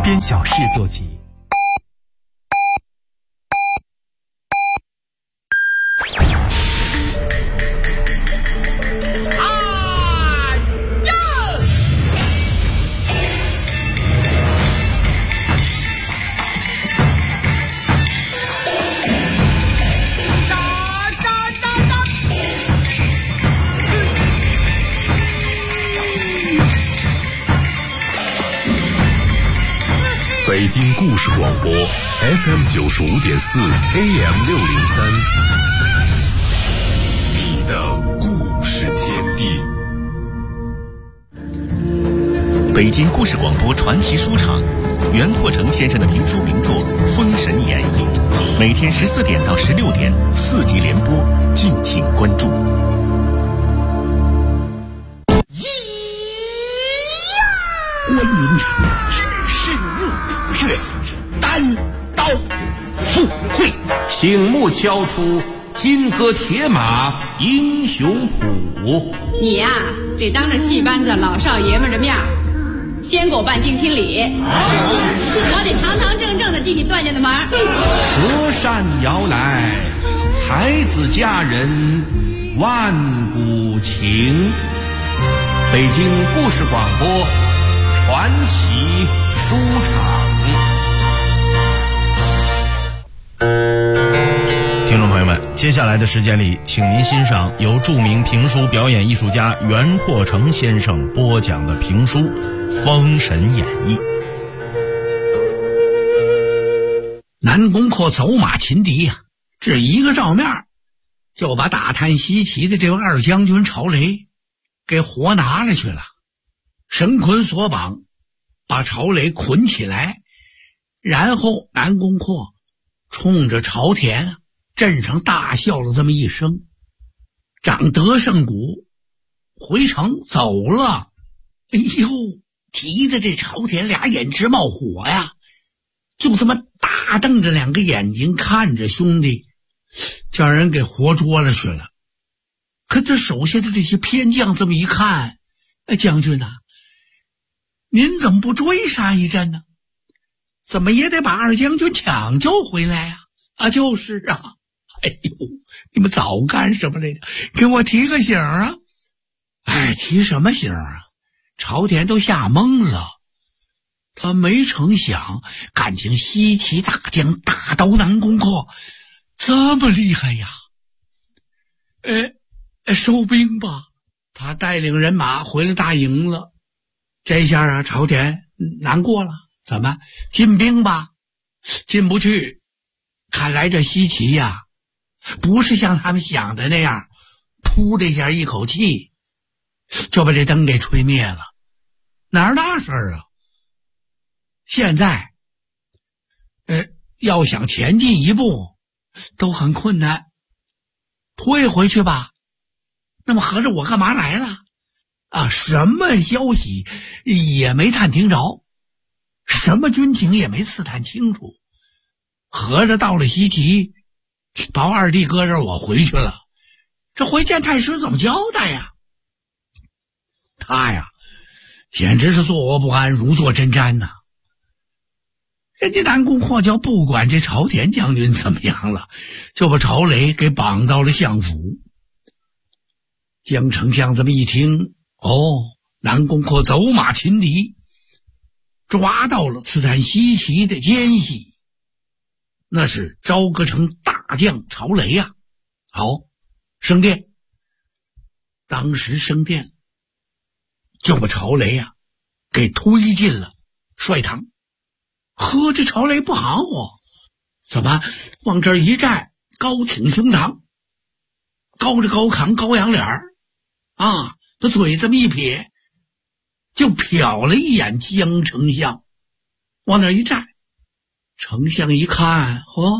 边小事做起。 北京故事广播 FM95.4 AM603， 你的故事天地。 北京故事广播传奇书场，袁阔成先生的评书名作《封神演义》，每天14点到16点4集连播，敬请关注。 观音场只是入血，单刀赴会， 醒目敲出金戈铁马英雄谱。 你呀，得当着戏班子老少爷们的面先给我办定亲礼，我得堂堂正正的进你段家的门。 隔山遥来，才子佳人万古情。北京故事广播传奇书场。 听众朋友们，接下来的时间里，请您欣赏由著名评书表演艺术家袁阔成先生播讲的评书《封神演义》。 南宫阔走马擒敌呀，这一个照面就把打探西岐的这位二将军曹雷给活拿了去了。绳捆索绑，把曹雷捆起来，然后南宫阔冲着朝田镇上大笑了这么一声，长德胜鼓回城走了。哎呦，急得这朝田俩眼直冒火呀，就这么大瞪着两个眼睛看着兄弟，叫人给活捉了去了。可他手下的这些偏将这么一看，将军啊，您怎么不追杀一阵呢？怎么也得把二将军抢救回来呀？就是啊。哎呦，你们早干什么来着？给我提个醒啊！提什么醒啊？朝田都吓懵了，他没成想，感情西岐大将大刀南宫阔这么厉害呀！收兵吧！他带领人马回了大营了。这下啊，朝田难过了。怎么进兵吧？进不去。看来这西岐呀，不是像他们想的那样，噗的一下一口气就把这灯给吹灭了。哪儿那事儿啊？现在要想前进一步都很困难。退回去吧。那么合着我干嘛来了？什么消息也没探听着，什么军情也没刺探清楚。合着到了西岐，把我二弟搁这儿，我回去了。这回见太师怎么交代呀？他呀，简直是坐卧不安，如坐针毡呐。人家南宫阔就不管这朝田将军怎么样了，就把曹雷给绑到了相府。江丞相这么一听，南宫阔走马擒敌，抓到了刺探西岐的奸细，那是朝歌城大将曹雷呀。好，升殿。当时升殿就把曹雷呀给推进了帅堂。这曹雷不好怎么往这儿一站，高挺胸膛，高着高扛高扬脸他嘴这么一撇，就瞟了一眼江丞相，往那儿一站。丞相一看，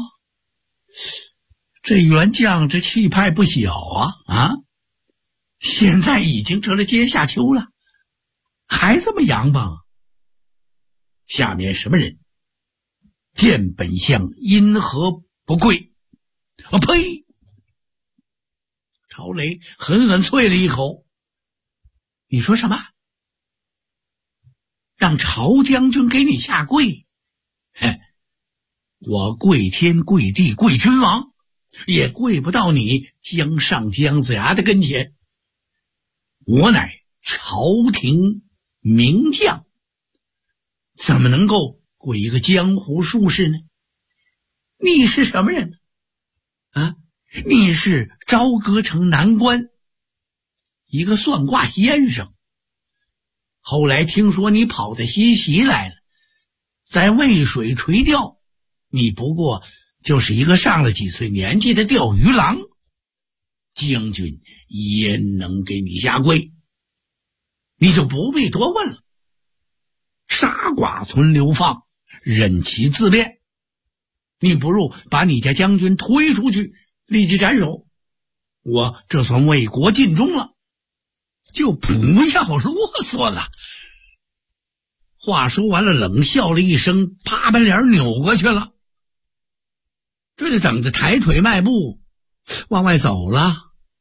这袁将这气派不小现在已经成了阶下囚了，还这么洋棒。下面什么人？见本相因何不跪？呸！曹雷狠狠啐了一口。你说什么？ 让曹将军给你下跪。我跪天跪地跪君王，也跪不到你江上姜子牙的跟前。我乃朝廷名将，怎么能够跪一个江湖术士呢？你是什么人呢？你是朝歌城南关一个算卦先生，后来听说你跑到西岐来了，在渭水垂钓，你不过就是一个上了几岁年纪的钓鱼郎，将军焉能给你下跪？你就不必多问了，杀剐存流放，任其自便。你不如把你家将军推出去，立即斩首，我这算为国尽忠了，就不要啰嗦了。话说完了，冷笑了一声，啪把脸扭过去了。这就等着抬腿迈步往外走了。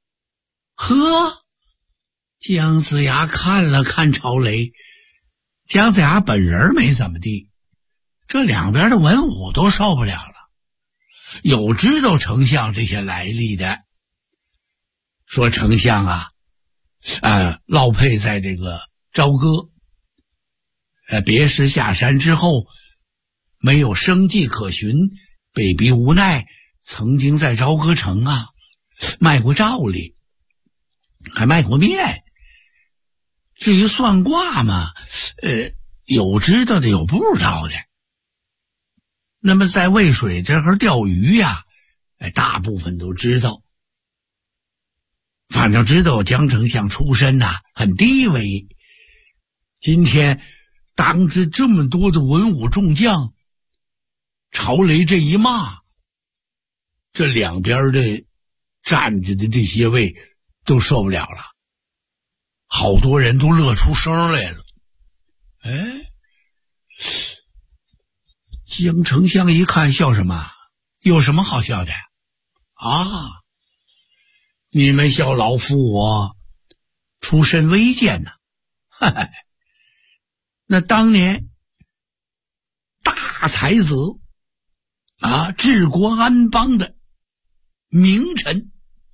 姜子牙看了看曹雷，姜子牙本人没怎么地，这两边的文武都受不了了。有知道丞相这些来历的，说丞相落配在这个朝歌，别时下山之后没有生计可寻，被逼无奈，曾经在朝歌城卖过诏令，还卖过面。至于算卦嘛，有知道的有不知道的。那么在渭水这儿钓鱼大部分都知道。反正知道姜丞相出身很低微。今天当着这么多的文武众将，曹雷这一骂，这两边的站着的这些位都受不了了，好多人都乐出声来了。姜丞相一看，笑什么？有什么好笑的你们笑老夫我出身微贱那当年大才子治国安邦的名臣，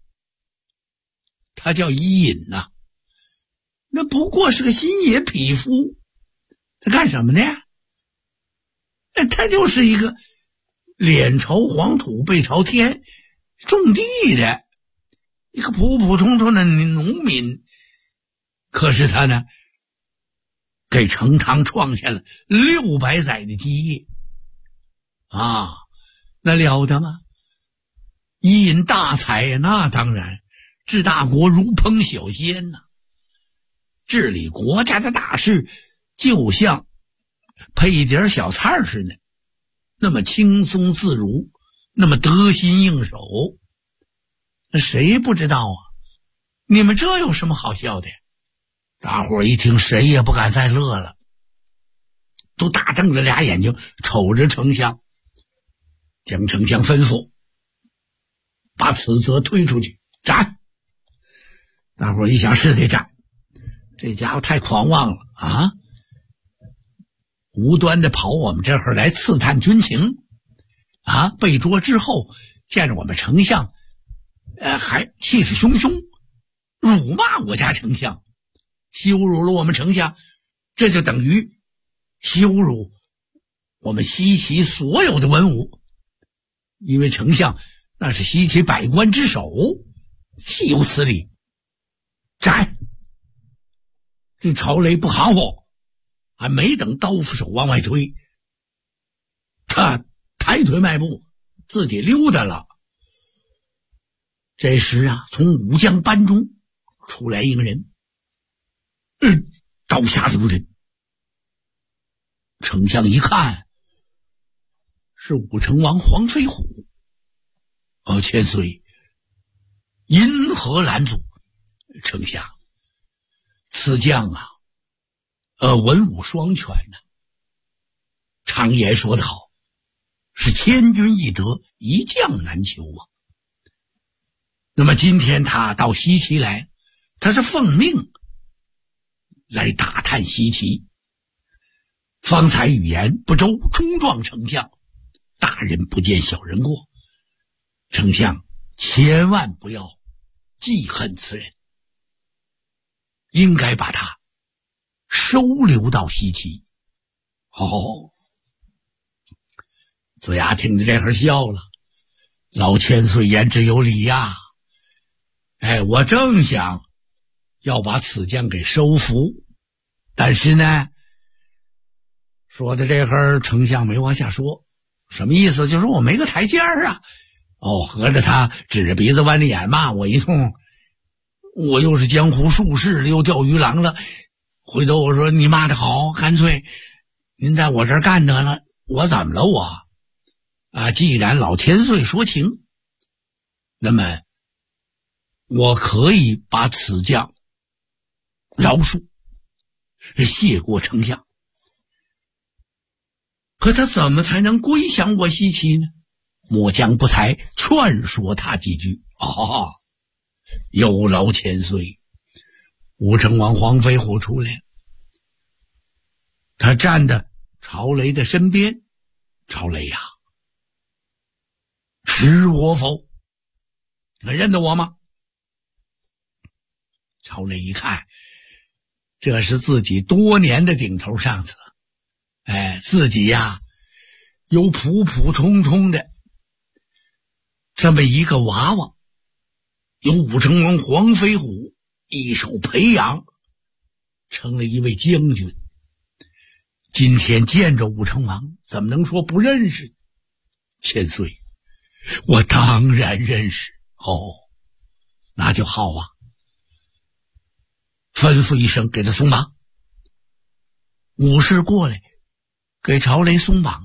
他叫伊尹那不过是个新野匹夫，他干什么的呀？他就是一个脸朝黄土背朝天种地的一个普普通通的农民。可是他呢，给成汤创下了600载的基业那了得吗？伊尹大才那当然治大国如烹小鲜治理国家的大事就像配一点小菜似的，那么轻松自如，那么得心应手。那谁不知道你们这有什么好笑的？大伙儿一听，谁也不敢再乐了，都大瞪着俩眼睛瞅着丞相。姜丞相吩咐把此则推出去斩。大伙儿一想，是得斩，这家伙太狂妄了无端的跑我们这儿来刺探军情被捉之后见着我们丞相还气势汹汹，辱骂我家丞相，羞辱了我们丞相，这就等于羞辱我们西岐所有的文武，因为丞相那是西岐百官之首，岂有此理！斩！这曹雷不含糊，还没等刀斧手往外推，他抬腿迈步自己溜达了。这时从武将班中出来一个人，刀下留人。丞相一看，是武成王黄飞虎。千岁，因何拦阻？丞相，此将文武双全常言说得好，是千军易得，一将难求那么今天他到西岐来，他是奉命来打探西岐。 方才语言不周，冲撞丞相，大人不见小人过，丞相千万不要记恨此人，应该把他收留到西岐。哦，子牙听着这会儿笑了，老千岁言之有理呀。我正想要把此将给收服，但是呢，说的这会儿丞相没往下说，什么意思？就是我没个台阶儿啊。合着他指着鼻子弯着眼骂我一通，我又是江湖术士了，又钓鱼郎了。回头我说你骂得好，干脆您在我这儿干得了，我怎么了我？既然老千岁说情，那么我可以把此将饶恕，谢过丞相。可他怎么才能归降我西岐呢？末将不才劝说他几句。有劳千岁。武成王黄飞虎出来了，他站在朝雷的身边。朝雷呀，识我否？你认得我吗？朝雷一看，这是自己多年的顶头上司，自己呀有普普通通的这么一个娃娃，由武成王黄飞虎一手培养成了一位将军，今天见着武成王怎么能说不认识？千岁，我当然认识。那就好啊，吩咐一声给他松绑。武士过来给朝雷松绑。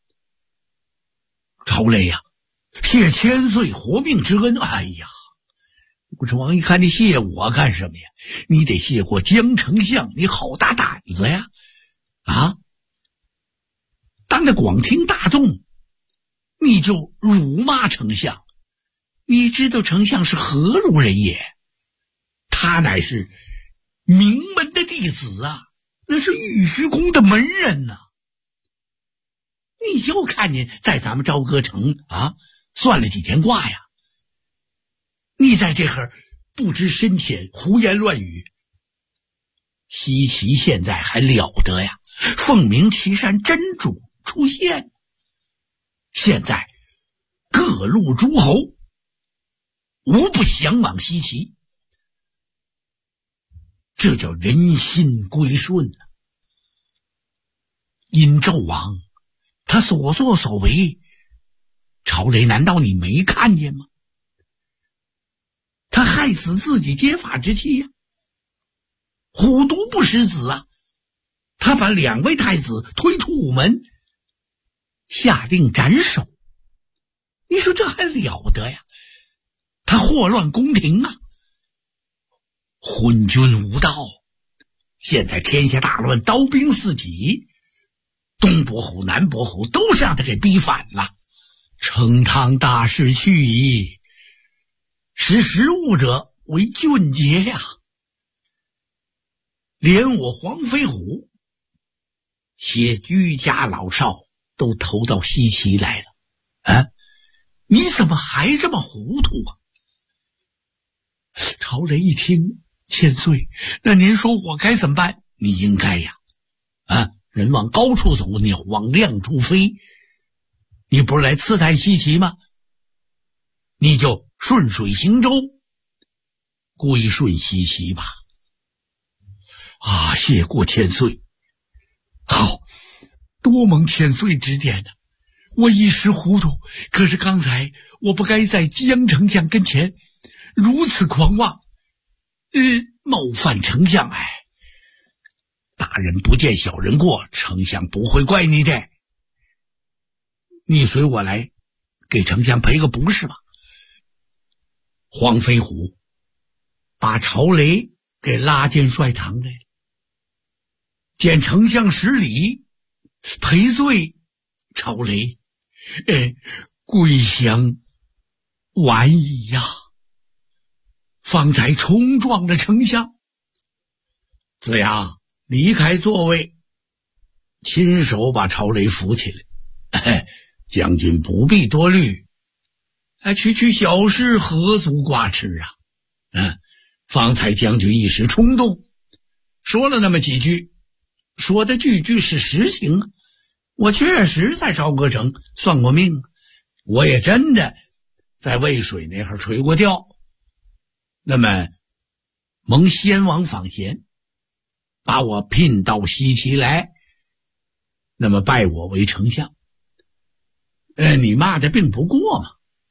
朝雷呀，谢千岁活命之恩。武成王一看，你谢我干什么呀？你得谢过江丞相，你好大胆子呀！当着广听大众你就辱骂丞相，你知道丞相是何如人也？他乃是名门的弟子啊，那是玉虚宫的门人呐。你就看见在咱们朝歌城算了几天卦呀，你在这会儿不知深浅，胡言乱语。西岐现在还了得呀，凤鸣岐山真主出现，现在各路诸侯无不降往西岐，这叫人心归顺啊。殷纣王他所作所为，朝雷难道你没看见吗？他害死自己结发之妻呀，虎毒不食子啊！他把2位太子推出午门，下令斩首。你说这还了得呀？他祸乱宫廷啊，昏君无道。现在天下大乱，刀兵四起，东伯侯南伯侯都是让他给逼反了。成汤大势去矣，识时务者为俊杰呀！连我黄飞虎些居家老少都投到西岐来了你怎么还这么糊涂啊？朝雷一听，千岁，那您说我该怎么办？你应该呀人往高处走，鸟往亮处飞。你不是来刺探西岐吗？你就顺水行舟，归顺西岐吧。谢过千岁。好，多蒙千岁指点呢。我一时糊涂，可是刚才我不该在江丞相跟前如此狂妄，冒犯丞相。大人不见小人过，丞相不会怪你的。你随我来给丞相赔个不是吧。黄飞虎把朝雷给拉进帅堂来了，见丞相施礼赔罪。朝雷归降晚矣呀，方才冲撞了丞相。子牙离开座位， 亲手把曹雷扶起来。将军不必多虑，区小事何足挂齿啊！方才将军一时冲动，说了那么几句，说的句句是实情啊。我确实在朝歌城算过命，我也真的在渭水那儿垂过钓。那么蒙先王访贤，把我聘到西岐来，那么拜我为丞相。你骂的并不过嘛，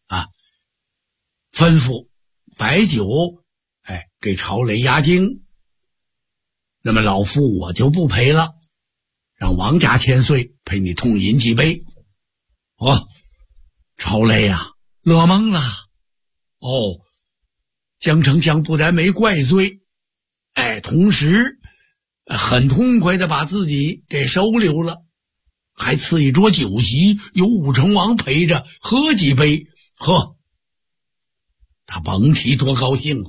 吩咐摆酒，给曹雷压惊。那么老夫我就不陪了，让王家千岁陪你痛饮几杯。曹雷啊，乐懵了。江丞相不但没怪罪，同时很痛快的把自己给收留了，还赐一桌酒席，有武成王陪着喝几杯。他甭提多高兴了。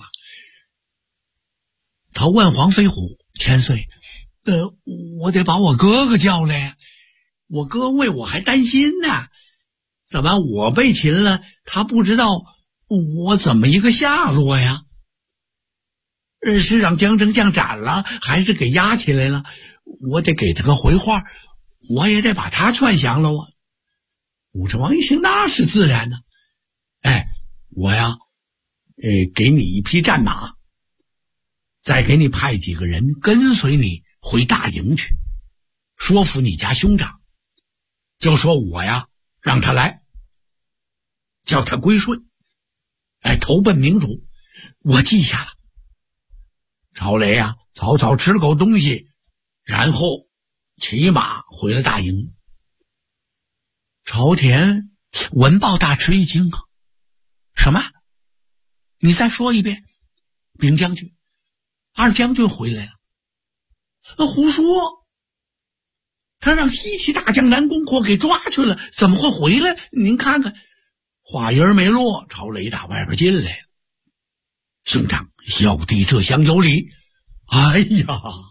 他问黄飞虎：千岁，我得把我哥哥叫来呀，我哥为我还担心呢。怎么我被擒了，他不知道我怎么一个下落呀？是让江丞相斩了，还是给押起来了？我得给他个回话，我也得把他劝降了啊。武成王一听，那是自然的。我呀，给你一匹战马，再给你派几个人跟随你回大营去，说服你家兄长，就说我呀让他来，叫他归顺，投奔明主。我记下了。曹雷啊，草草吃了口东西，然后骑马回了大营。朝田闻报大吃一惊啊！什么？你再说一遍。禀将军，二将军回来了。胡说！他让西岐大将南宫阔给抓去了，怎么会回来？您看看。话音没落，曹雷打外边进来了。兄长，小弟这厢有礼。哎呀，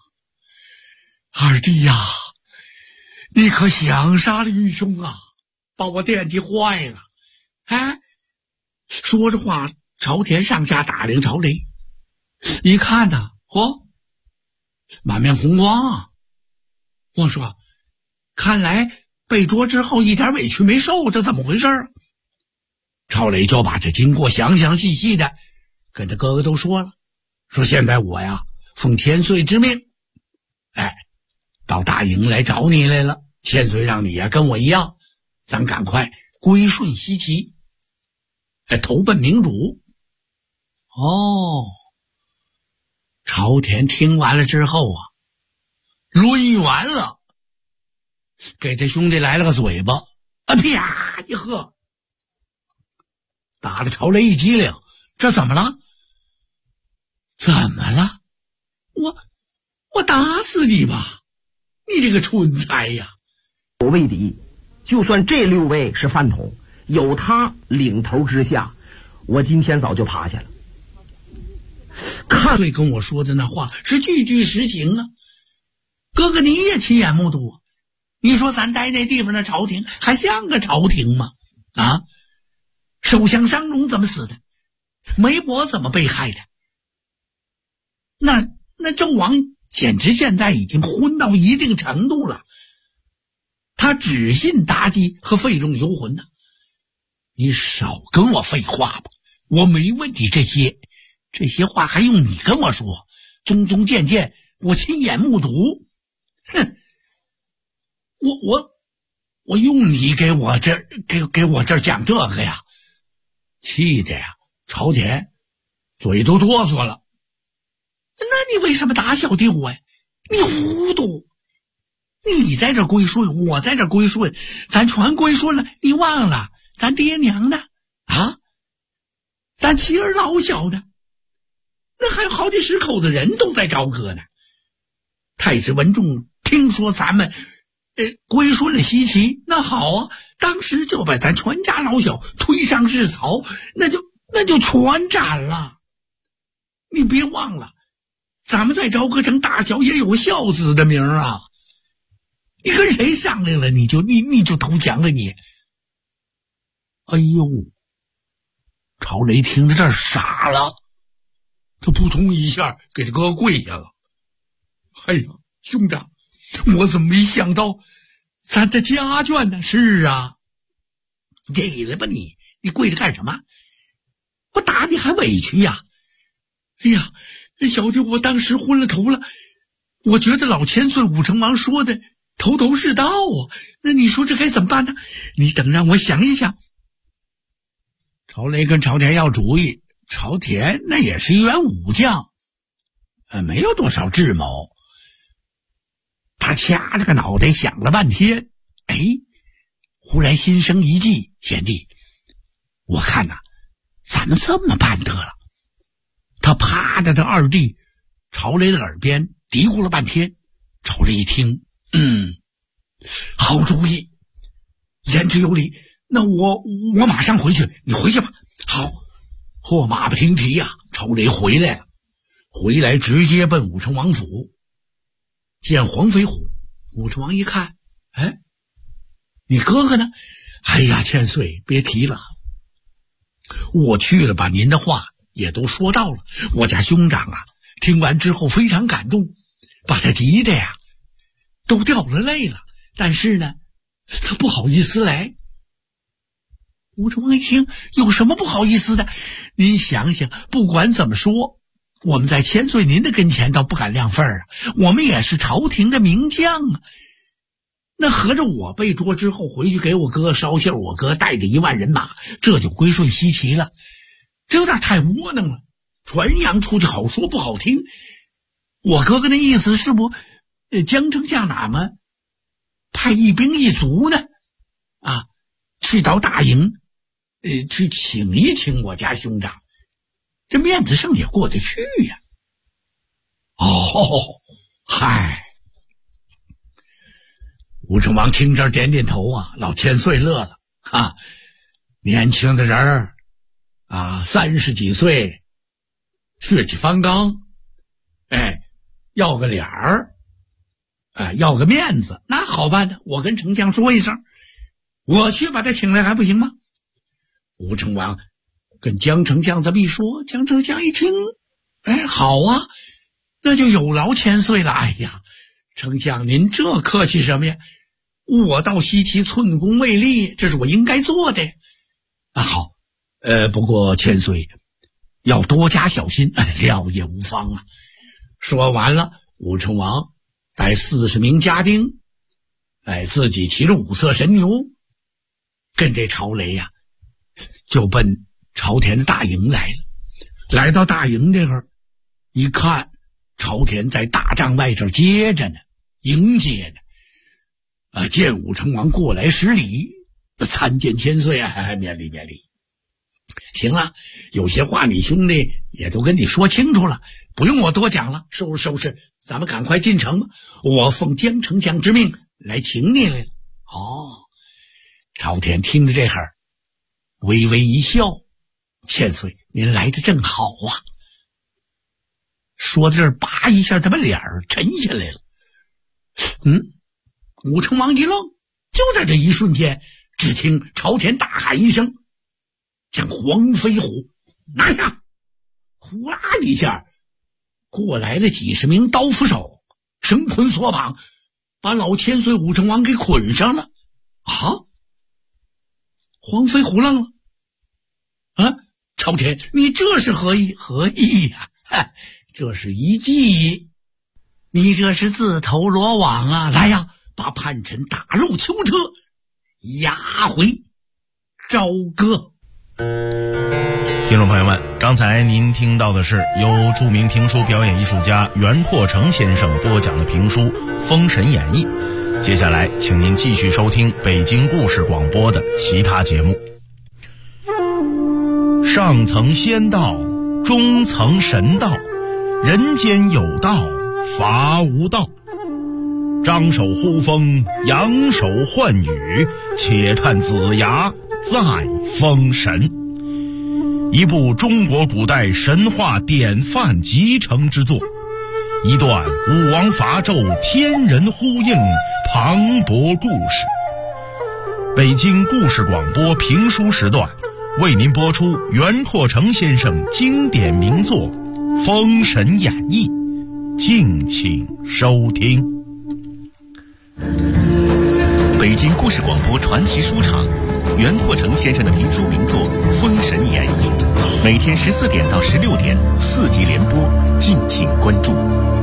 二弟呀，你可想杀了愚兄啊，把我惦记坏了。说着话，朝田上下打量曹雷，一看呐，满面红光啊。我说，看来被捉之后一点委屈没受，这怎么回事？曹雷就把这经过详详细细的跟他哥哥都说了，说现在我呀奉千岁之命，到大营来找你来了。千岁让你呀跟我一样，咱赶快归顺西岐，投奔明主。朝田听完了之后啊，抡圆了，给他兄弟来了个嘴巴，啪一喝，打得曹雷一激灵。这怎么了？怎么了？我打死你吧！你这个蠢材呀！ 我为敌，就算这6位是饭桶，有他领头之下，我今天早就趴下了。 看对跟我说的那话是句句实情啊！哥哥你也亲眼目睹啊！你说咱待那地方的朝廷还像个朝廷吗？首相商容怎么死的？梅伯怎么被害的？那纣王简直现在已经昏到一定程度了，他只信妲己和费仲游魂呢。你少跟我废话吧，我没问题，这些话还用你跟我说？宗宗渐渐我亲眼目睹。哼，我用你给我这儿讲这个呀，气的呀，朝田嘴都哆嗦了。那你为什么打小弟我呀？你糊涂！你在这归顺，我在这归顺，咱全归顺了，你忘了咱爹娘呢？咱妻儿老小的，那还有好几十口子人都在朝歌呢。太子文仲听说咱们归顺了西岐，那好啊，当时就把咱全家老小推上日曹，那就全斩了。你别忘了，咱们在朝歌城大小也有个孝子的名啊。 你跟谁商量了？你就投降了你？哎呦！朝雷听到这儿傻了，他扑通一下给他哥跪下了。哎呀，兄长，我怎么没想到咱的家眷呢？是啊，给了吧你跪着干什么？我打你还委屈呀！哎呀，小弟我当时昏了头了，我觉得老千岁武成王说的头是道啊，那你说这该怎么办呢？你等让我想一想。朝雷跟朝田要主意，朝田那也是一员武将，没有多少智谋。他掐着个脑袋想了半天，忽然心生一计，贤弟，我看呐，咱们这么办得了。他趴在他二弟朝雷的耳边嘀咕了半天，朝雷一听，好主意，言之有理。那我马上回去，你回去吧。好，或马不停蹄呀，朝雷回来了，回来直接奔武成王府，见黄飞虎。武成王一看，你哥哥呢？哎呀，千岁别提了，我去了，把您的话也都说到了。我家兄长啊，听完之后非常感动，把他急的呀都掉了泪了，但是呢，他不好意思来。武成王一听，有什么不好意思的？您想想，不管怎么说，我们在千岁您的跟前倒不敢亮份儿啊，我们也是朝廷的名将啊。那合着我被捉之后回去给我哥捎信，我哥带着1万人马，这就归顺西岐了，这有点太窝囊了。传扬出去好说不好听，我哥哥那意思是不，江丞相哪么派1兵1卒呢？去到大营，去请一请我家兄长，这面子上也过得去呀。嗨，武成王听这点点头啊，老千岁乐了年轻的人儿30几岁，血气方刚，要个脸儿，要个面子，那好办的，我跟丞相说一声，我去把他请来还不行吗？武成王跟江丞相这么一说，江丞相一听，好啊，那就有劳千岁了。哎呀，丞相您这客气什么呀？我到西岐寸功未立，这是我应该做的。好，不过千岁要多加小心，料也无妨啊。说完了，武成王带40名家丁，自己骑着5色神牛，跟这朝雷呀，就奔朝田的大营来了。来到大营这块一看，朝田在大帐外这接着呢，迎接呢。见武成王过来施礼，参见千岁啊，免礼免礼。行了，有些话你兄弟也都跟你说清楚了，不用我多讲了，收拾，咱们赶快进城吧。我奉江丞相之命来请你来了。朝田听着这会儿，微微一笑，千岁您来的正好啊。说到这儿，叭一下他把脸儿沉下来了。武成王一愣，就在这一瞬间，只听朝田大喊一声，将黄飞虎拿下。呼啦一下过来了几十名刀斧手，绳捆索绑，把老千岁武成王给捆上了。黄飞虎愣了，朝田你这是何意？何意呀？这是一计，你这是自投罗网啊！来呀，把叛臣打入囚车，押回朝歌。 听众朋友们，刚才您听到的是由著名评书表演艺术家袁阔成先生播讲的评书《封神演义》。接下来请您继续收听北京故事广播的其他节目。上层仙道，中层神道，人间有道，法无道。张手呼风，扬手唤雨，且看子牙再封神。一部中国古代神话典范集成之作， 一段武王伐纣天人呼应磅礴故事。北京故事广播评书时段为您播出袁阔成先生经典名作《封神演义》，敬请收听。 北京故事广播传奇书场，袁阔成先生的评书名作《封神演义》，每天14点到16点4集连播，敬请关注。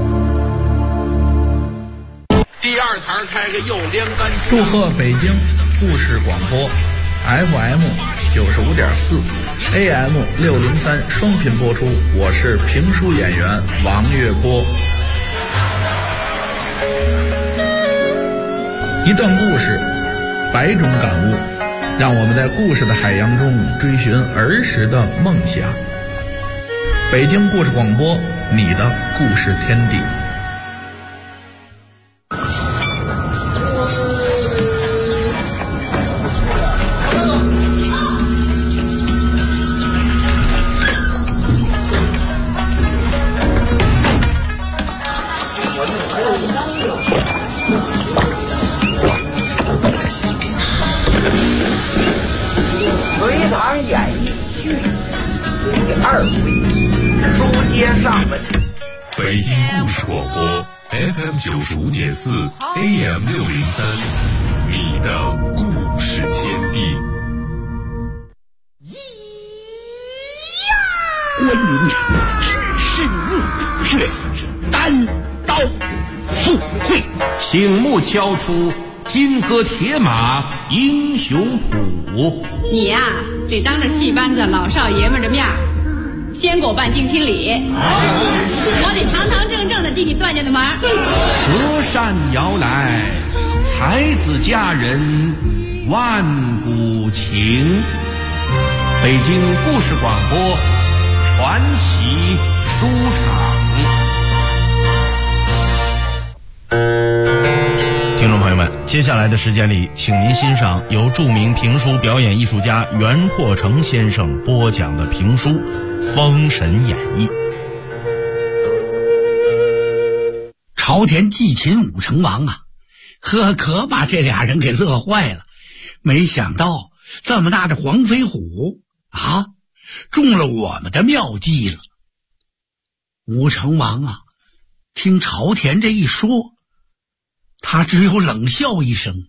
第二台开个右连杆。 祝贺北京故事广播 FM 95.4 AM 603双频播出，我是评书演员王月波。一段故事，100种感悟，让我们在故事的海洋中追寻儿时的梦想。北京故事广播，你的故事天地。 隋唐演义续第2回，书接上文。 北京故事广播 FM 95.4 AM 603，你的故事天地。 关云长只是怒血，单刀赴会， 醒目敲出金戈铁马英雄谱。 你呀，得当着戏班子老少爷们的面先给我办定亲礼，我得堂堂正正的进你段家的门。 隔山遥来，才子佳人万古情。北京故事广播传奇书场。 听众朋友们，接下来的时间里，请您欣赏由著名评书表演艺术家袁阔成先生播讲的评书《封神演义》。 朝田忌秦武成王啊，可把这俩人给乐坏了。没想到这么大的黄飞虎啊，中了我们的妙计了。武成王啊，听朝田这一说，他只有冷笑一声。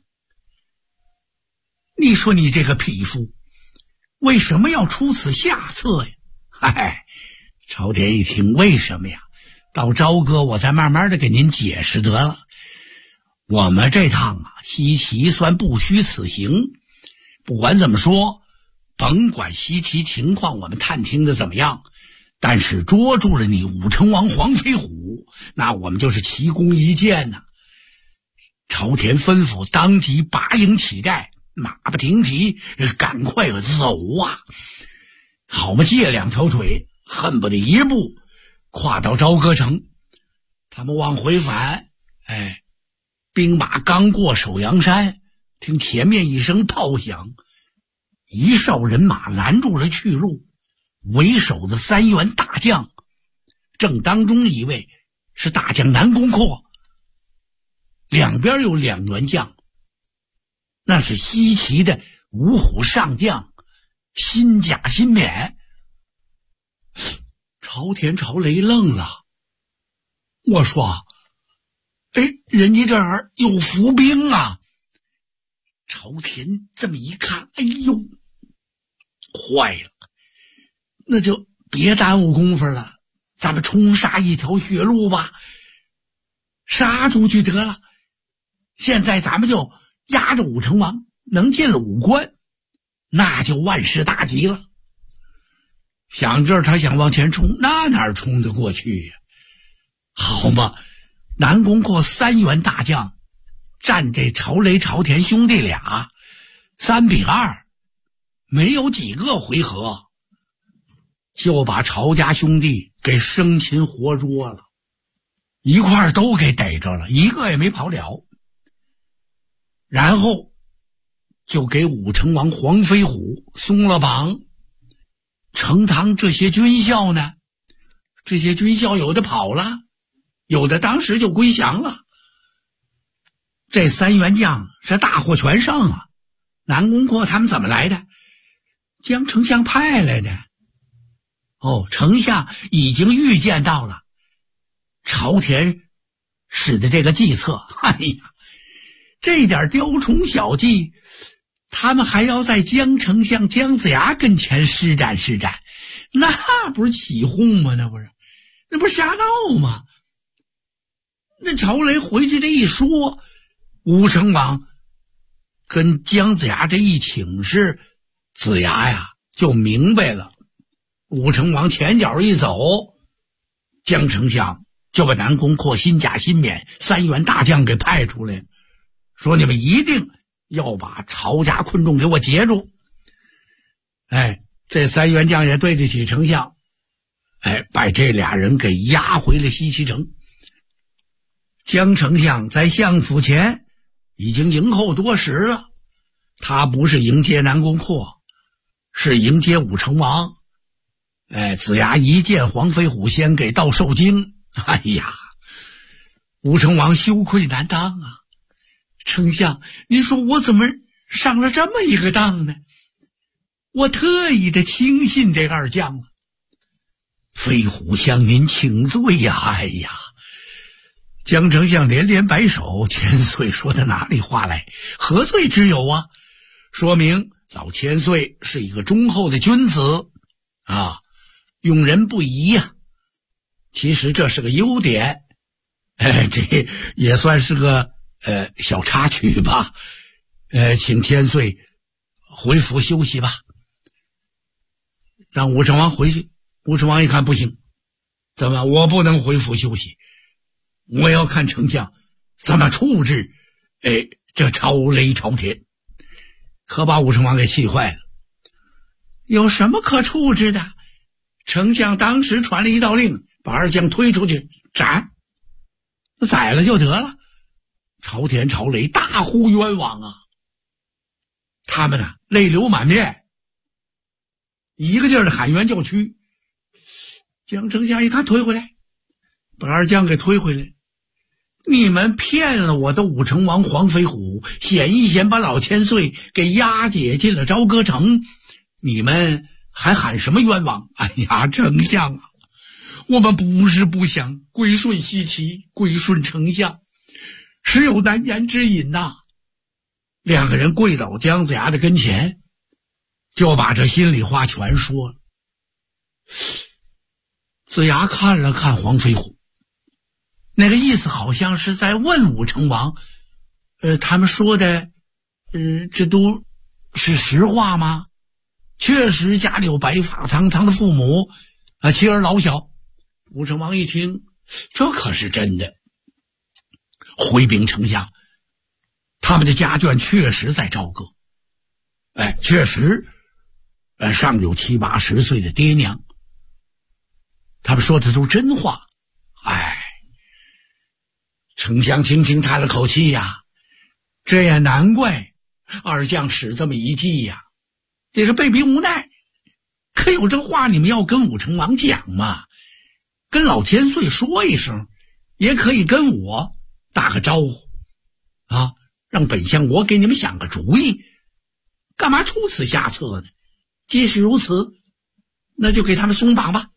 你说你这个匹夫，为什么要出此下策呀？嗨，朝田一听，为什么呀？到朝歌我再慢慢的给您解释得了。我们这趟啊，西岐算不虚此行。不管怎么说，甭管西岐情况我们探听的怎么样，但是捉住了你武成王黄飞虎，那我们就是奇功一件呐。朝田吩咐当即拔营起寨，马不停蹄，赶快走啊！好嘛，借2条腿，恨不得一步跨到朝歌城。他们往回返，兵马刚过首阳山，听前面一声炮响，一哨人马拦住了去路。为首的3员大将，正当中一位是大将南宫阔，两边有2员将，那是西岐的五虎上将辛甲辛勉。朝田朝雷愣了，我说人家这儿有伏兵啊。朝田这么一看，哎呦，坏了，那就别耽误功夫了，咱们冲杀一条血路吧，杀出去得了。现在咱们就压着武成王，能进了武关，那就万事大吉了。想这儿他想往前冲，那哪儿冲得过去呀？好嘛，南宫阔3员大将战这朝雷朝田兄弟俩，3比2，没有几个回合就把朝家兄弟给生擒活捉了，一块儿都给逮着了，一个也没跑了。然后就给武成王黄飞虎松了绑。成唐这些军校呢，这些军校有的跑了， 有的当时就归降了。这3员将是大获全胜啊！南宫阔他们怎么来的？江丞相派来的。丞相已经预见到了朝田使的这个计策。哎呀，这点雕虫小技，他们还要在江丞相姜子牙跟前施展施展，那不是起哄吗？那不是瞎闹吗？那曹雷回去这一说，武成王跟姜子牙这一请示，子牙呀就明白了。武成王前脚一走，姜丞相就把南宫阔、新甲、新冕3员大将给派出来，说你们一定要把曹家困众给我截住。这3员将也对得起丞相，把这俩人给押回了西岐城。姜丞相在相府前已经迎候多时了，他不是迎接南宫阔，是迎接武成王。子牙一见黄飞虎，先给道受惊。哎呀，武成王羞愧难当啊！丞相，您说我怎么上了这么一个当呢？我特意的轻信这2将了。飞虎向您请罪呀！哎呀，姜丞相连连摆手，千岁说的哪里话来？何罪之有啊？说明老千岁是一个忠厚的君子啊，用人不疑呀。其实这是个优点，这也算是个小插曲吧。请千岁回府休息吧。让武成王回去。武成王一看不行，怎么我不能回府休息？我要看丞相怎么处置这朝雷朝天。可把武成王给气坏了。有什么可处置的？丞相当时传了一道令，把2将推出去斩，宰了就得了。朝田、朝雷大呼冤枉啊！他们泪流满面，一个劲儿的喊冤叫屈。姜丞相一看推回来，把2将给推回来。你们骗了我的武成王黄飞虎，险一险把老千岁给押解进了朝歌城，你们还喊什么冤枉？哎呀，丞相啊，我们不是不想归顺西岐，归顺丞相，是有难言之隐呐。2个人跪倒姜子牙的跟前，就把这心里话全说了。子牙看了看黄飞虎，那个意思好像是在问武成王，他们说的，这都是实话吗？确实家里有白发苍苍的父母，妻儿老小。武成王一听，这可是真的。回禀丞相，他们的家眷确实在朝歌，确实，上有7、80岁的爹娘。他们说的都真话。丞相轻轻叹了口气呀，这也难怪2将使这么一计呀，这是被逼无奈。可有这话你们要跟武成王讲嘛，跟老千岁说一声，也可以跟我打个招呼啊，让本相国给你们想个主意，干嘛出此下策呢？即使如此，那就给他们松绑吧。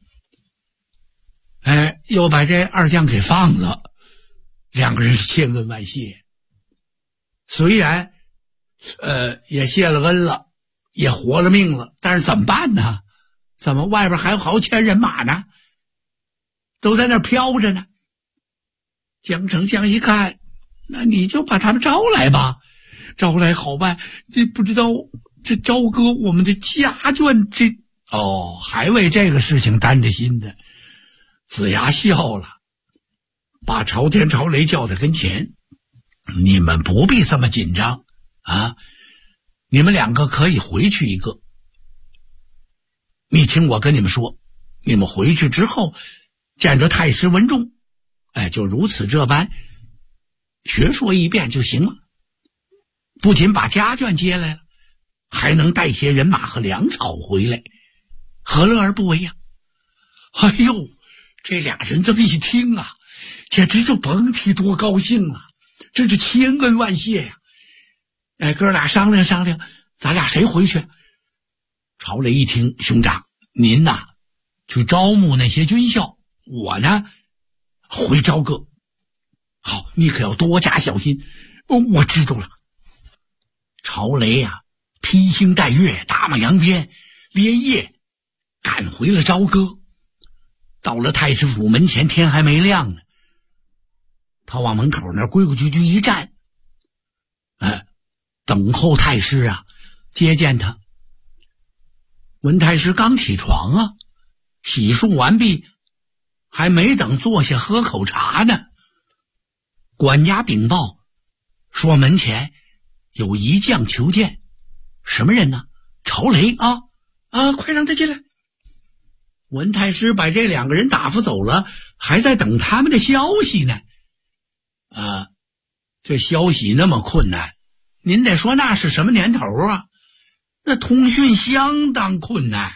又把这2将给放了。2个人是千恩万谢，虽然也谢了恩了，也活了命了，但是怎么办呢？怎么外边还有好几千人马呢，都在那儿飘着呢。姜丞相一看，那你就把他们招来吧，招来好办。这不知道这朝歌我们的家眷，还为这个事情担着心的。子牙笑了，把朝天、朝雷叫在跟前，你们不必这么紧张啊，你们2个可以回去一个。你听我跟你们说，你们回去之后见着太师文仲，就如此这般学说一遍就行了。不仅把家眷接来了，还能带些人马和粮草回来，何乐而不为呀？哎呦，这俩人这么一听啊， 简直就甭提多高兴了，真是千恩万谢呀！哎，哥俩商量商量，咱俩谁回去？曹磊一听，兄长，您呐去招募那些军校，我呢回朝歌。好，你可要多加小心。我知道了。曹雷呀，披星戴月，打马扬鞭，连夜赶回了朝歌。到了太师府门前，天还没亮呢。他往门口那规规矩矩一站，等候太师啊接见他。文太师刚起床啊，洗漱完毕，还没等坐下喝口茶呢，管家禀报说门前有一将求见。什么人呢？曹雷啊，快让他进来。文太师把这两个人打发走了，还在等他们的消息呢。这消息那么困难，您得说那是什么年头啊？那通讯相当困难，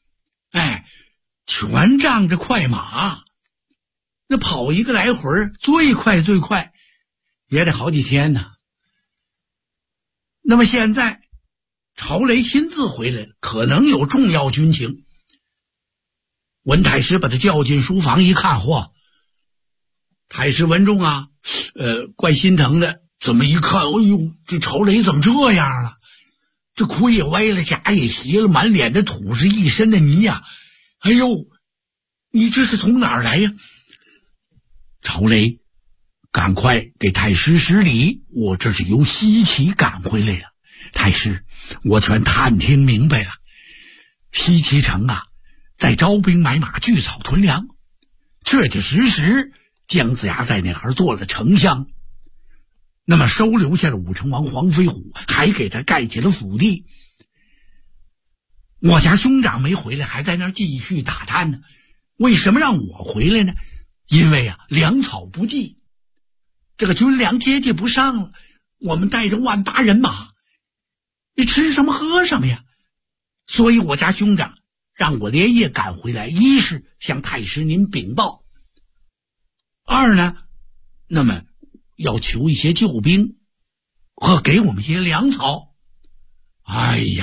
全仗着快马，那跑一个来回最快也得好几天呢。那么现在曹雷亲自回来了，可能有重要军情。文太师把他叫进书房一看，嚯，太师文仲啊，怪心疼的。怎么一看，哎呦，这曹雷怎么这样了？这盔也歪了，甲也斜了，满脸的土是一身的泥呀！哎呦，你这是从哪儿来呀？曹雷赶快给太师施礼，我这是由西岐赶回来了。太师，我全探听明白了，西岐城啊，在招兵买马，聚草屯粮，确确实实姜子牙在那儿做了丞相，那么收留下了武成王黄飞虎，还给他盖起了府邸。我家兄长没回来，还在那儿继续打探呢。为什么让我回来呢？因为粮草不济，这个军粮接济不上了，我们带着18000人马，你吃什么喝什么呀？所以我家兄长让我连夜赶回来，一是向太师您禀报，二呢，那么要求一些救兵和给我们一些粮草。哎呀，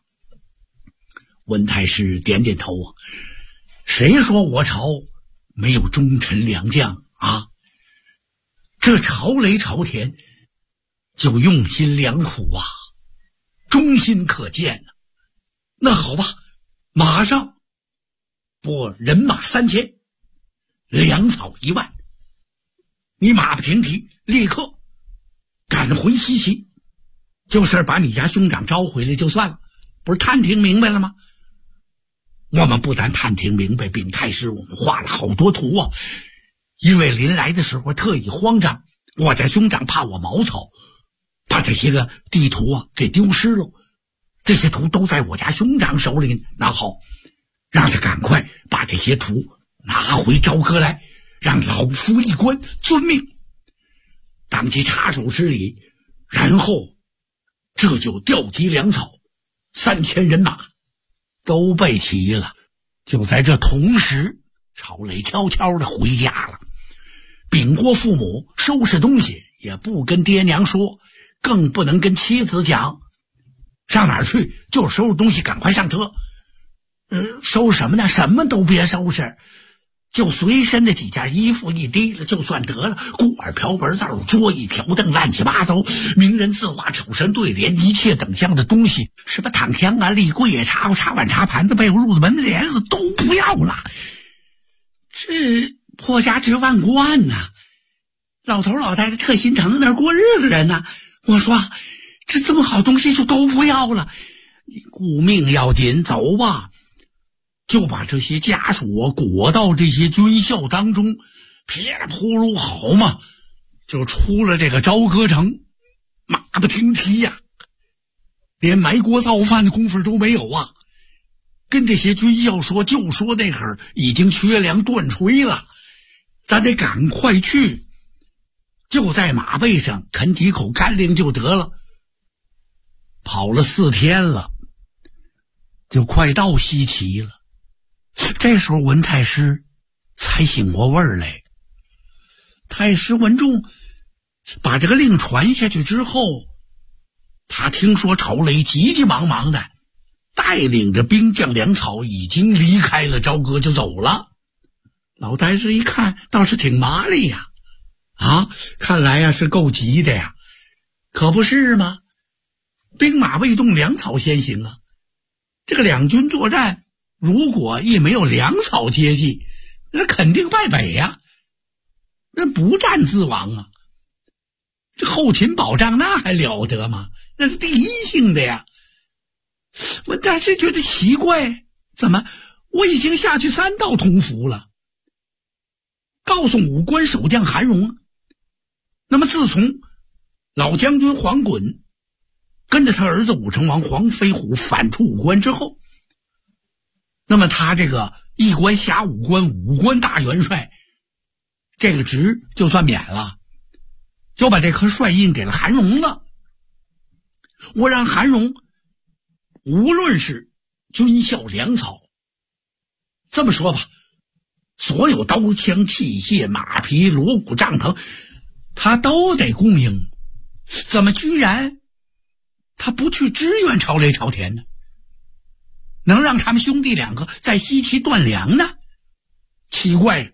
文太师点点头啊，谁说我朝没有忠臣良将啊？这曹雷朝田就用心良苦啊，忠心可见啊。那好吧，马上拨人马3000，粮草1万，你马不停蹄，立刻赶回西岐，就是把你家兄长招回来就算了，不是探听明白了吗？我们不但探听明白，禀太师，我们画了好多图啊。因为临来的时候特意慌张，我家兄长怕我毛草，把这些个地图给丢失了。这些图都在我家兄长手里。那好，让他赶快把这些图拿回朝歌来，让老夫一观，遵命。当即插手施礼，然后这就调集粮草，3000人马都备齐了。就在这同时，曹雷悄悄地回家了，禀过父母，收拾东西，也不跟爹娘说，更不能跟妻子讲。上哪儿去？就收拾东西，赶快上车。收拾什么呢？什么都别收拾，就随身的几件衣服一提了就算得了。锅碗瓢盆灶桌椅条凳乱七八糟，名人字画丑神对联，一切等项的东西，什么躺枪啊、立柜啊、茶碗茶盘子、被褥褥子、门帘子都不要了。这破家值万贯呐！老头老太太特心疼，那过日子人呐。我说这么好东西就都不要了，顾命要紧，走吧。就把这些家属裹到这些军校当中，噼里扑噜好嘛，就出了这个朝歌城，马不停蹄呀，连埋锅造饭的功夫都没有啊。跟这些军校说，就说那会儿已经缺粮断炊了，咱得赶快去，就在马背上啃几口干粮就得了。跑了4天了，就快到西岐了。这时候文太师才醒过味儿来， 太师文仲把这个令传下去之后，他听说朝雷急急忙忙的带领着兵将粮草已经离开了朝歌就走了。老太师一看倒是挺麻利呀，看来呀是够急的呀。可不是吗？兵马未动，粮草先行啊。这个两军作战，如果一没有粮草接济，那肯定败北呀，那不战自亡啊。这后勤保障那还了得吗？那是第一性的呀。文太师觉得奇怪，怎么我已经下去3道通符了，告诉武关守将韩荣，那么自从老将军黄衮跟着他儿子武成王黄飞虎反出武关之后，那么他这个一关辖武关，武关大元帅这个职就算免了，就把这颗帅印给了韩荣了。我让韩荣无论是军校粮草，这么说吧，所有刀枪器械马匹锣鼓帐篷他都得供应，怎么居然他不去支援朝雷朝田呢？能让他们兄弟两个在西岐断粮呢？奇怪。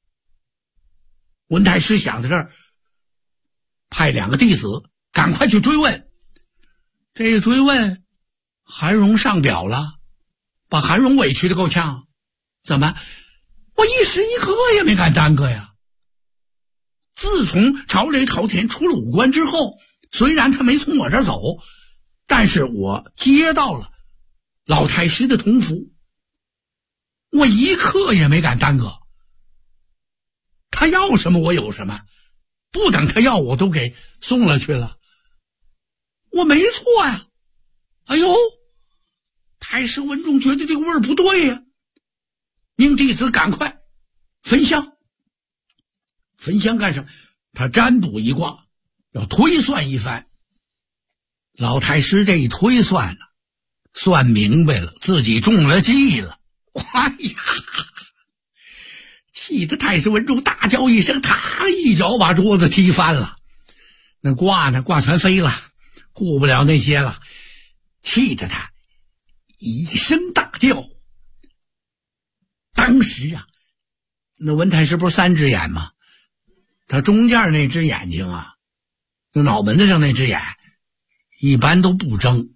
文太师想到这儿，派2个弟子赶快去追问。这一追问，韩荣上表了，把韩荣委屈的够呛。怎么我一时一刻也没敢耽搁呀？自从朝雷朝田出了武关之后，虽然他没从我这儿走，但是我接到了老太师的通符，我一刻也没敢耽搁。他要什么我有什么，不等他要我都给送了去了，我没错呀。哎呦，太师文仲觉得这个味儿不对呀，命弟子赶快焚香。焚香干什么？他占卜一卦，要推算一番。老太师这一推算算明白了，自己中了计了。哎呀，气得太师文仲大叫一声，他一脚把桌子踢翻了。那卦全飞了，顾不了那些了，气得他一声大叫。当时那文太师不是3只眼吗？他中间那只眼睛就脑门子上那只眼一般都不睁，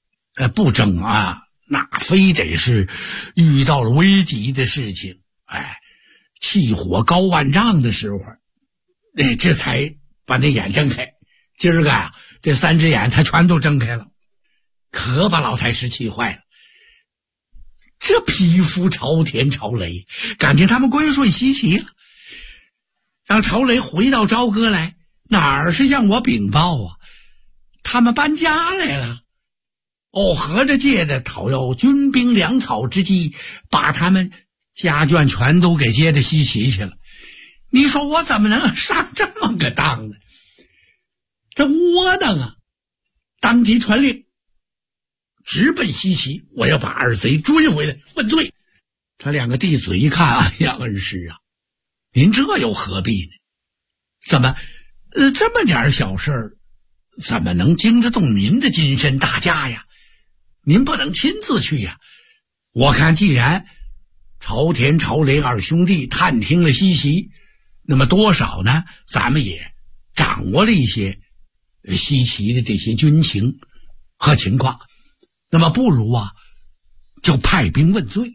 那非得是遇到了危急的事情，气火高万丈的时候，这才把那眼睁开。今儿个这3只眼他全都睁开了，可把老太师气坏了。这匹夫朝田朝雷，感情他们归顺西岐了，让朝雷回到朝歌来，哪儿是向我禀报他们搬家来了。合着借着讨要军兵粮草之机，把他们家眷全都给接到西岐去了。你说我怎么能上这么个当呢？这窝囊当即传令直奔西岐，我要把二贼追回来问罪。他2个弟子一看，哎呀，恩师您这又何必呢？怎么这么点小事儿，怎么能经得动您的金身大驾呀？您不能亲自去呀。我看既然朝田朝雷2兄弟探听了西岐，那么多少呢咱们也掌握了一些西岐的这些军情和情况，那么不如就派兵问罪。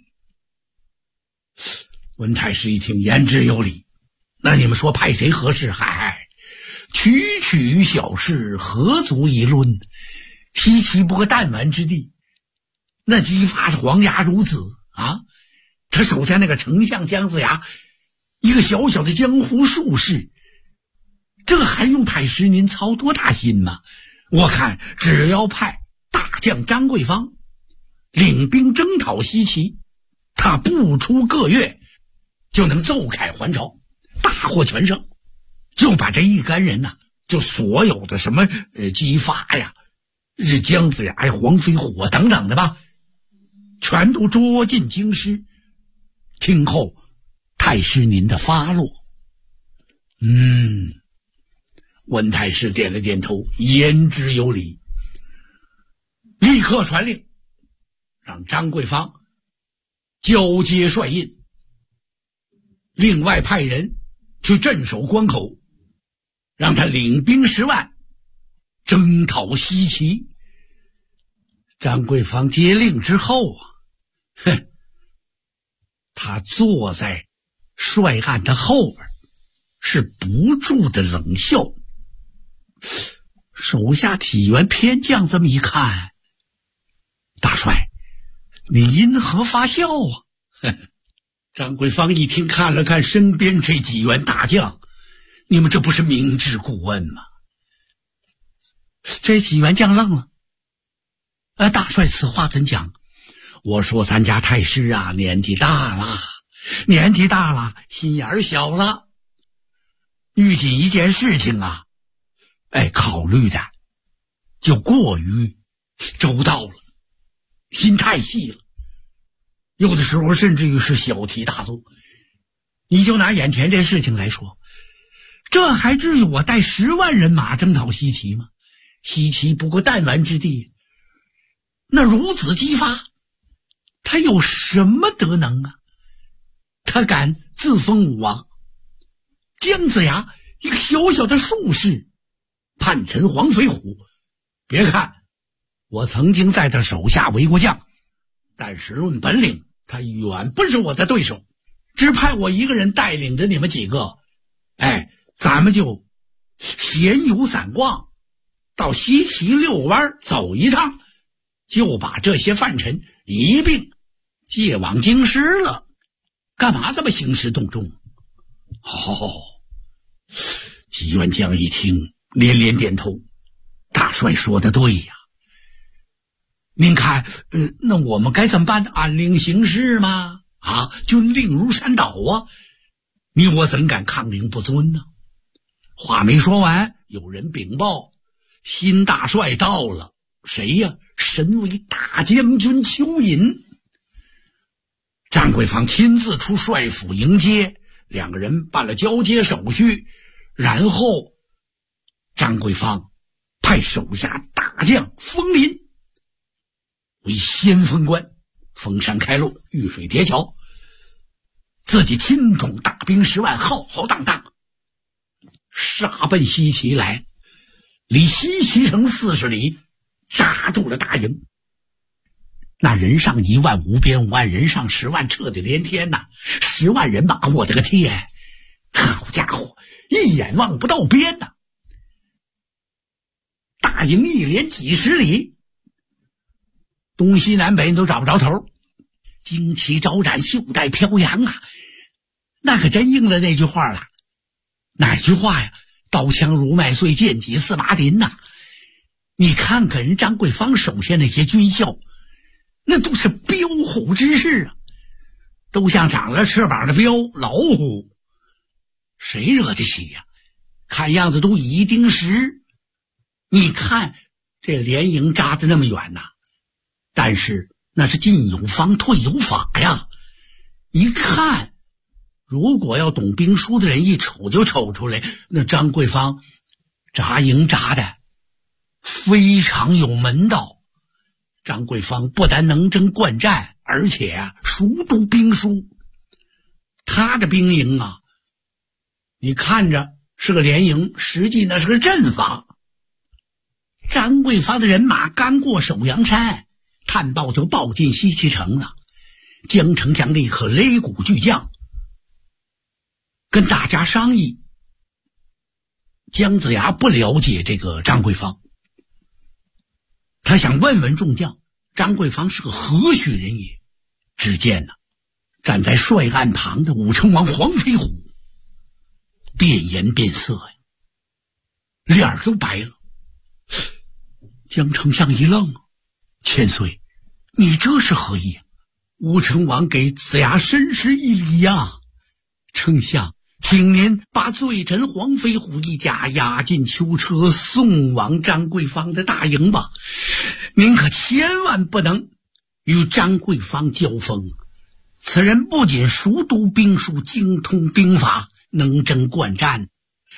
文太师一听言之有理，那你们说派谁合适？区区小事何足一论？西岐不过弹丸之地，那姬发是皇牙孺子他手下那个丞相姜子牙，一个小小的江湖术士，这还用太师您操多大心吗？我看只要派大将张桂芳领兵征讨西岐，他不出个月就能奏凯还朝，大获全胜。就把这一干人就所有的什么姬发这姜子牙黄飞虎等等的吧，全都捉进京师，听候太师您的发落。 文太师点了点头，言之有理，立刻传令，让张桂芳交接帅印，另外派人去镇守关口，让他领兵10万征讨西岐。张桂芳接令之后他坐在帅案的后边，是不住的冷笑。手下体员偏将这么一看，大帅，你因何发笑啊？张桂芳一听，看了看身边这几员大将，你们这不是明知故问吗？这几员将愣了。大帅，此话怎讲？我说咱家太师啊，年纪大了，心眼儿小了，遇紧一件事情啊，考虑的就过于周到了，心太细了，有的时候甚至于是小题大做。你就拿眼前这事情来说，这还至于我带10万人马征讨西岐吗？西岐不过弹丸之地，那孺子激发，他有什么德能啊？他敢自封武王？姜子牙一个小小的术士，叛臣黄飞虎，别看我曾经在他手下为过将，但是论本领，他远不是我的对手。只派我一个人带领着你们几个，咱们就闲游散逛，到西岐遛弯走一趟，就把这些犯臣一并借往京师了。干嘛这么兴师动众？纪元将一听，连连点头。大帅说的对呀，您看，那我们该怎么办？按令行事吗？军令如山倒啊！你我怎敢抗令不遵呢？话没说完，有人禀报，新大帅到了。谁呀？身为大将军邱寅。张桂芳亲自出帅府迎接，两个人办了交接手续，然后张桂芳派手下大将封临为先锋官，封山开路，遇水叠桥，自己亲统大兵10万，浩浩荡荡杀奔西岐来，离西岐城40里扎住了大营。那人上1万无边无岸，人上10万彻底连天呐！10万人马，我的个天！好家伙，一眼望不到边呐！大营一连几10里，东西南北都找不着头，旌旗招展，袖带飘扬啊！那可真应了那句话了。哪句话呀？刀枪如麦穗，剑戟似麻钉呐！你看看人张桂芳手下那些军校，那都是彪虎之势啊，都像长了翅膀的彪老虎，谁惹得起呀？看样子都一定时。你看这连营扎得那么远呐，但是那是进有方退有法呀。一看，如果要懂兵书的人一瞅就瞅出来，那张桂芳扎营扎的非常有门道。张桂芳不但能征惯战，而且熟读兵书。他的兵营啊，你看着是个连营，实际那是个阵法。张桂芳的人马刚过首阳山，探报就报进西岐城了。江丞相立刻擂鼓巨将，跟大家商议。姜子牙不了解这个张桂芳，他想问问众将，张桂芳是个何许人也？只见站在帅案旁的武成王黄飞虎，变颜变色呀，脸儿都白了。江丞相一愣，千岁，你这是何意？武成王给子牙深施一礼呀。丞相，请您把罪臣黄飞虎一家押进囚车，送往张桂芳的大营吧。您可千万不能与张桂芳交锋，此人不仅熟读兵书，精通兵法，能征惯战，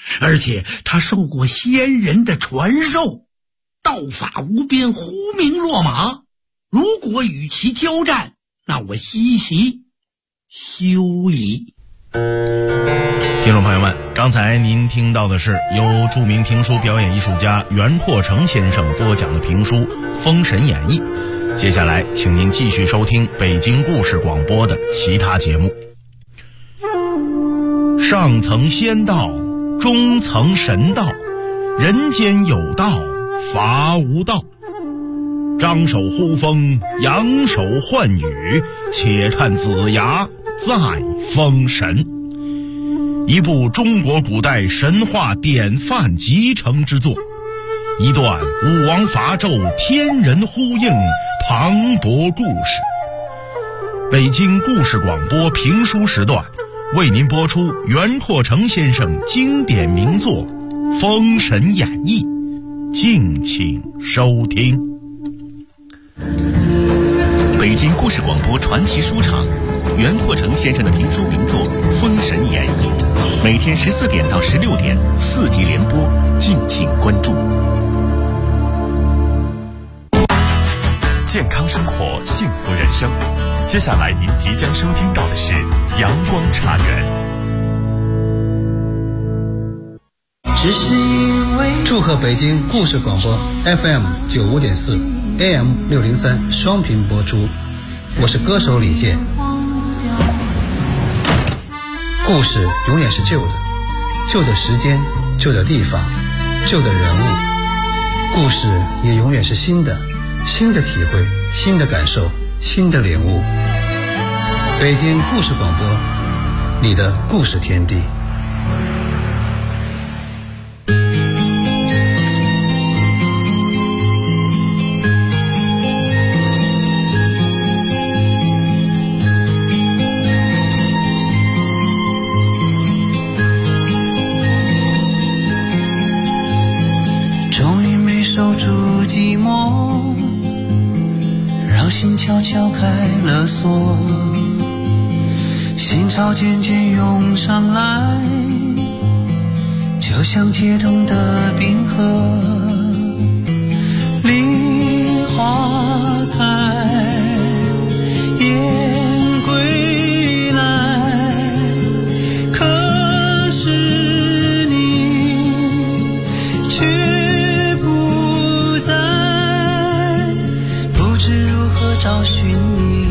而且他受过仙人的传授，道法无边，呼名落马。如果与其交战，那我西岐休矣。 听众朋友们，刚才您听到的是由著名评书表演艺术家袁阔成先生播讲的评书《封神演义》。接下来请您继续收听北京故事广播的其他节目。上层仙道，中层神道，人间有道，伐无道。张手呼风，扬手唤雨，且看子牙在封神。一部中国古代神话典范集成之作，一段武王伐纣天人呼应磅礴故事。北京故事广播评书时段为您播出袁阔成先生经典名作《封神演义》，敬请收听。 北京故事广播传奇书场，袁阔成先生的评书名作《封神演义》，每天14点到16点4集连播，敬请关注。 健康生活，幸福人生。接下来您即将收听到的是阳光茶园。 祝贺北京故事广播 FM95.4 AM603 双频播出，我是歌手李健。故事永远是旧的，旧的时间，旧的地方，旧的人物。故事也永远是新的，新的体会，新的感受，新的领悟。北京故事广播，你的故事天地。 寂寞，让心悄悄开了锁，心潮渐渐涌上来，就像解冻的冰河。梨花开，燕归来，可是你却不在，不知如何找寻你，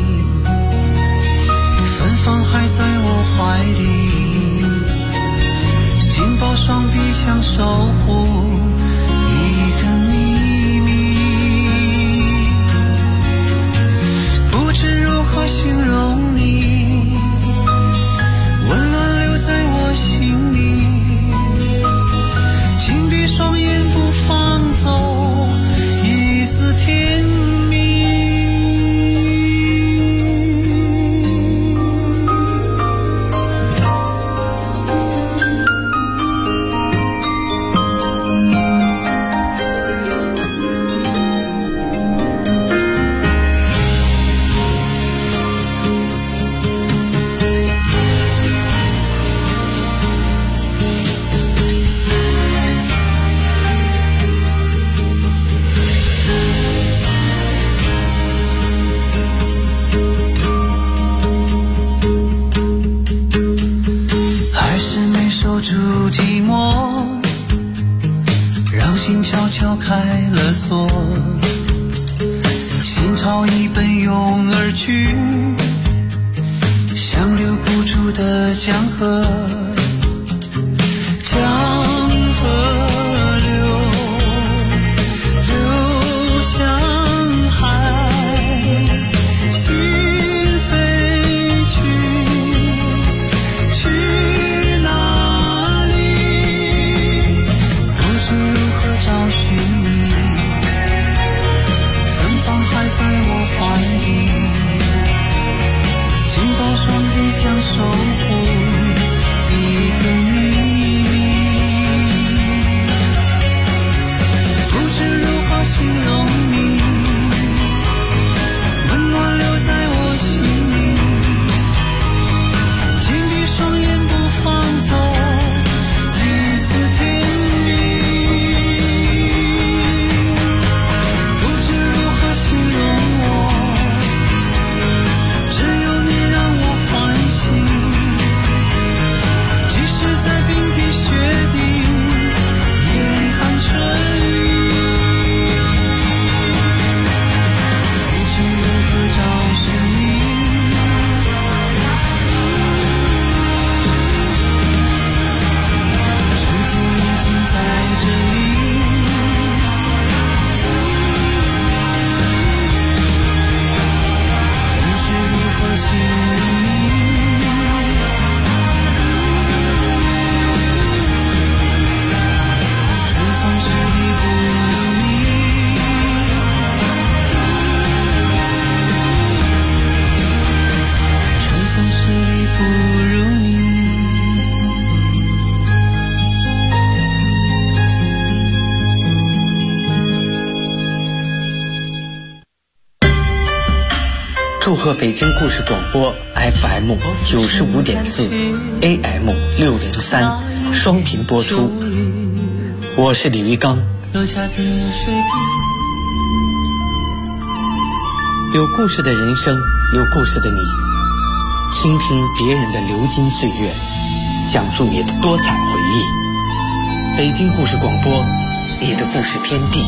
芬芳还在我怀里，紧抱双臂想守护一个秘密，不知如何形容你，温暖留在我心里，紧闭双眼不放走一丝甜蜜。开了锁，心潮已奔涌而去，像流不出的江河，江河流向海，心飞去哪里？不知如何找寻你，芬芳还在我怀里，紧抱双臂想守护一个秘密，不知如何形容你，温暖留在我心里，紧闭双眼不放走一丝祝贺北京故事广播 FM 95.4 AM 603双频播出。我是李玉刚。有故事的人生，有故事的你，倾听别人的流金岁月，讲述你的多彩回忆。北京故事广播，你的故事天地。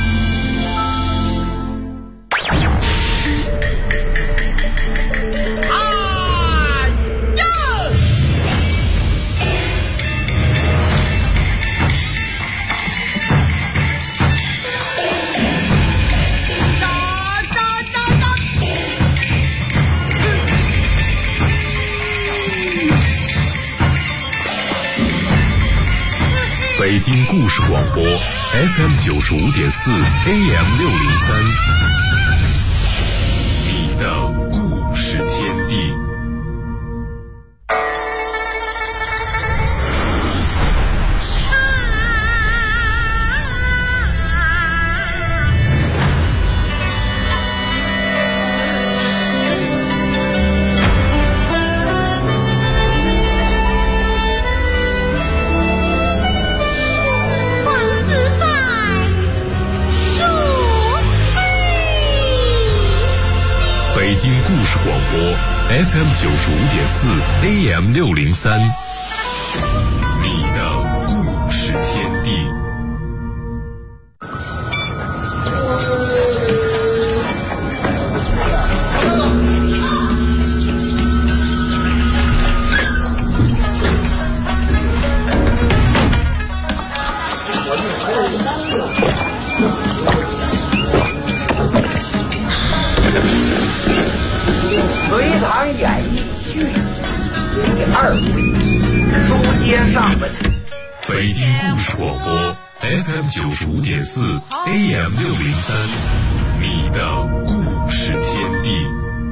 北京故事广播 FM 95.4 AM 603，你的故事天地。北京故事广播 FM 95.4 AM 603，你的故事天地。 隋唐演义续第2回，书接上文。 北京故事广播 FM 95.4 AM 603，你的故事天地。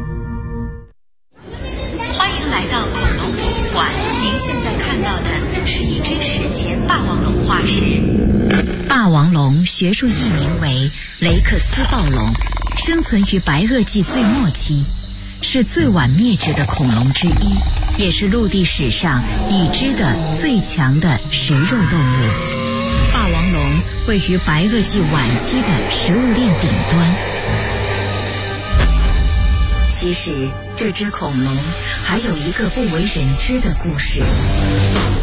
欢迎来到恐龙博物馆，您现在看到的是一只史前霸王龙化石。霸王龙学术译名为雷克斯暴龙，生存于白垩纪最末期，是最晚灭绝的恐龙之一，也是陆地史上已知的最强的食肉动物。霸王龙位于白垩纪晚期的食物链顶端。其实，这只恐龙还有一个不为人知的故事。